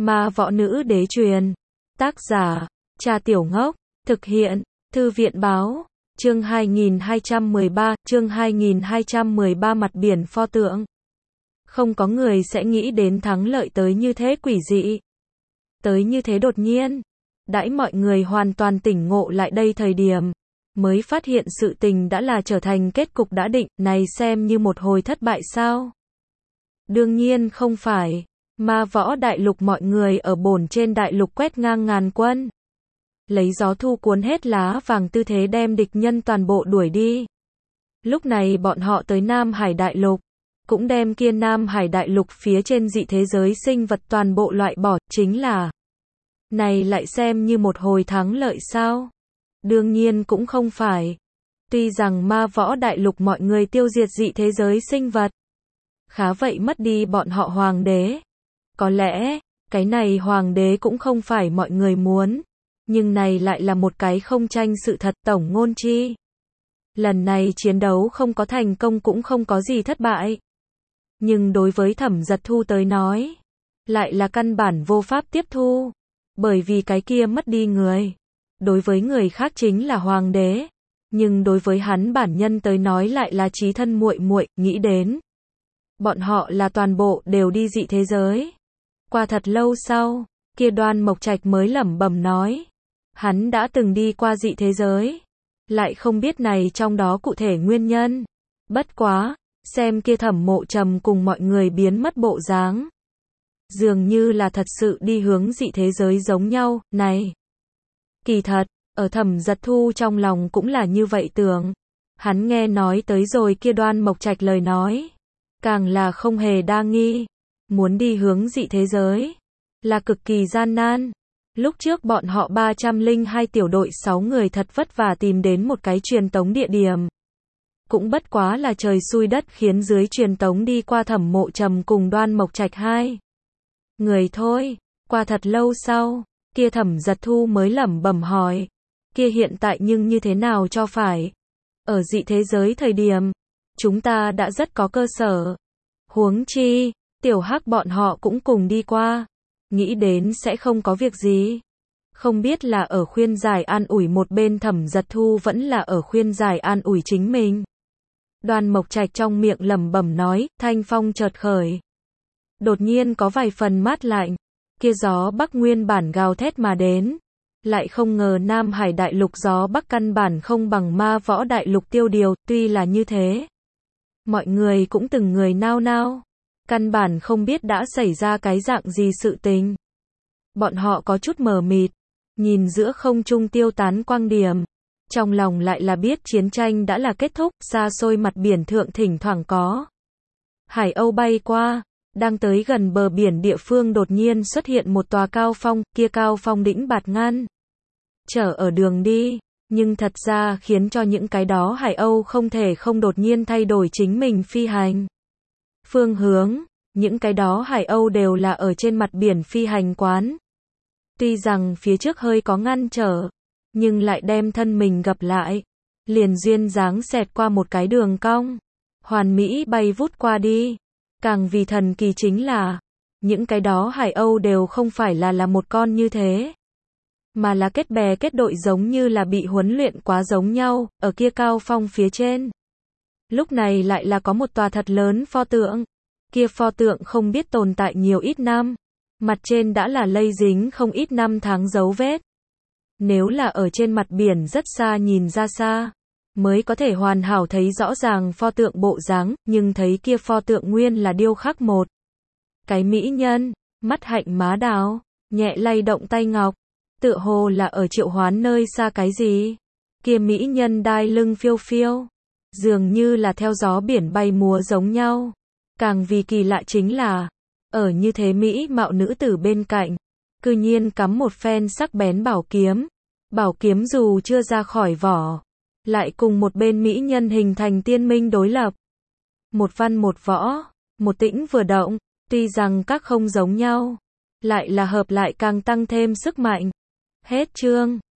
Ma võ nữ đế truyền. Tác giả, Trà Tiểu Ngốc. Thực hiện, Thư viện báo. Chương 2213, mặt biển pho tượng. Không có người sẽ nghĩ đến thắng lợi tới như thế quỷ dị. Tới như thế đột nhiên. Đãi mọi người hoàn toàn tỉnh ngộ lại đây thời điểm, mới phát hiện sự tình đã là trở thành kết cục đã định, này xem như một hồi thất bại sao? Đương nhiên không phải. Ma võ đại lục mọi người ở bổn trên đại lục quét ngang ngàn quân. Lấy gió thu cuốn hết lá vàng tư thế đem địch nhân toàn bộ đuổi đi. Lúc này bọn họ tới Nam Hải đại lục, cũng đem kia Nam Hải đại lục phía trên dị thế giới sinh vật toàn bộ loại bỏ, chính là này lại xem như một hồi thắng lợi sao? Đương nhiên cũng không phải. Tuy rằng ma võ đại lục mọi người tiêu diệt dị thế giới sinh vật, khá vậy mất đi bọn họ hoàng đế. Có lẽ, cái này hoàng đế cũng không phải mọi người muốn, nhưng này lại là một cái không tranh sự thật tổng ngôn chi. Lần này chiến đấu không có thành công cũng không có gì thất bại. Nhưng đối với Thẩm Giật Thu tới nói, lại là căn bản vô pháp tiếp thu. Bởi vì cái kia mất đi người, đối với người khác chính là hoàng đế, nhưng đối với hắn bản nhân tới nói lại là chí thân muội muội, nghĩ đến bọn họ là toàn bộ đều đi dị thế giới. Qua thật lâu sau, kia Đoan Mộc Trạch mới lẩm bẩm nói, hắn đã từng đi qua dị thế giới, lại không biết này trong đó cụ thể nguyên nhân. Bất quá, xem kia Thẩm Mộ Trầm cùng mọi người biến mất bộ dáng, dường như là thật sự đi hướng dị thế giới giống nhau, này. Kỳ thật, ở Thẩm Giật Thu trong lòng cũng là như vậy tưởng. Hắn nghe nói tới rồi kia Đoan Mộc Trạch lời nói, càng là không hề đa nghi. Muốn đi hướng dị thế giới, là cực kỳ gian nan. Lúc trước bọn họ 302 tiểu đội 6 người thật vất vả tìm đến một cái truyền tống địa điểm. Cũng bất quá là trời xui đất khiến dưới truyền tống đi qua Thẩm Mộ Trầm cùng Đoan Mộc Trạch 2 người thôi. Qua thật lâu sau, kia Thẩm Giật Thu mới lẩm bẩm hỏi, kia hiện tại nhưng như thế nào cho phải? Ở dị thế giới thời điểm, chúng ta đã rất có cơ sở. Huống chi, Tiểu Hắc bọn họ cũng cùng đi qua, nghĩ đến sẽ không có việc gì. Không biết là ở khuyên giải an ủi một bên Thẩm Giật Thu vẫn là ở khuyên giải an ủi chính mình. Đoan Mộc Trạch trong miệng lẩm bẩm nói, thanh phong chợt khởi. Đột nhiên có vài phần mát lạnh, kia gió Bắc nguyên bản gào thét mà đến. Lại không ngờ Nam Hải đại lục gió Bắc căn bản không bằng ma võ đại lục tiêu điều, tuy là như thế. Mọi người cũng từng người nao nao, căn bản không biết đã xảy ra cái dạng gì sự tình. Bọn họ có chút mờ mịt, nhìn giữa không trung tiêu tán quang điểm. Trong lòng lại là biết chiến tranh đã là kết thúc, xa xôi mặt biển thượng thỉnh thoảng có hải âu bay qua. Đang tới gần bờ biển địa phương đột nhiên xuất hiện một tòa cao phong, kia cao phong đỉnh bạt ngăn trở ở đường đi, nhưng thật ra khiến cho những cái đó hải âu không thể không đột nhiên thay đổi chính mình phi hành phương hướng. Những cái đó hải âu đều là ở trên mặt biển phi hành quán. Tuy rằng phía trước hơi có ngăn trở, nhưng lại đem thân mình gập lại, liền duyên dáng xẹt qua một cái đường cong, hoàn mỹ bay vút qua đi. Càng vì thần kỳ chính là, những cái đó hải âu đều không phải là một con như thế, mà là kết bè kết đội giống như là bị huấn luyện quá giống nhau, ở kia cao phong phía trên. Lúc này lại là có một tòa thật lớn pho tượng, kia pho tượng không biết tồn tại nhiều ít năm, mặt trên đã là lây dính không ít năm tháng dấu vết. Nếu là ở trên mặt biển rất xa nhìn ra xa, mới có thể hoàn hảo thấy rõ ràng pho tượng bộ dáng, nhưng thấy kia pho tượng nguyên là điêu khắc một cái mỹ nhân, mắt hạnh má đào, nhẹ lay động tay ngọc, tựa hồ là ở triệu hoán nơi xa cái gì. Kia mỹ nhân đai lưng phiêu phiêu, dường như là theo gió biển bay múa giống nhau. Càng vì kỳ lạ chính là, ở như thế mỹ mạo nữ tử bên cạnh, cư nhiên cắm một phen sắc bén bảo kiếm. Bảo kiếm dù chưa ra khỏi vỏ, lại cùng một bên mỹ nhân hình thành tiên minh đối lập. Một văn một võ, một tĩnh vừa động, tuy rằng các không giống nhau, lại là hợp lại càng tăng thêm sức mạnh. Hết chương.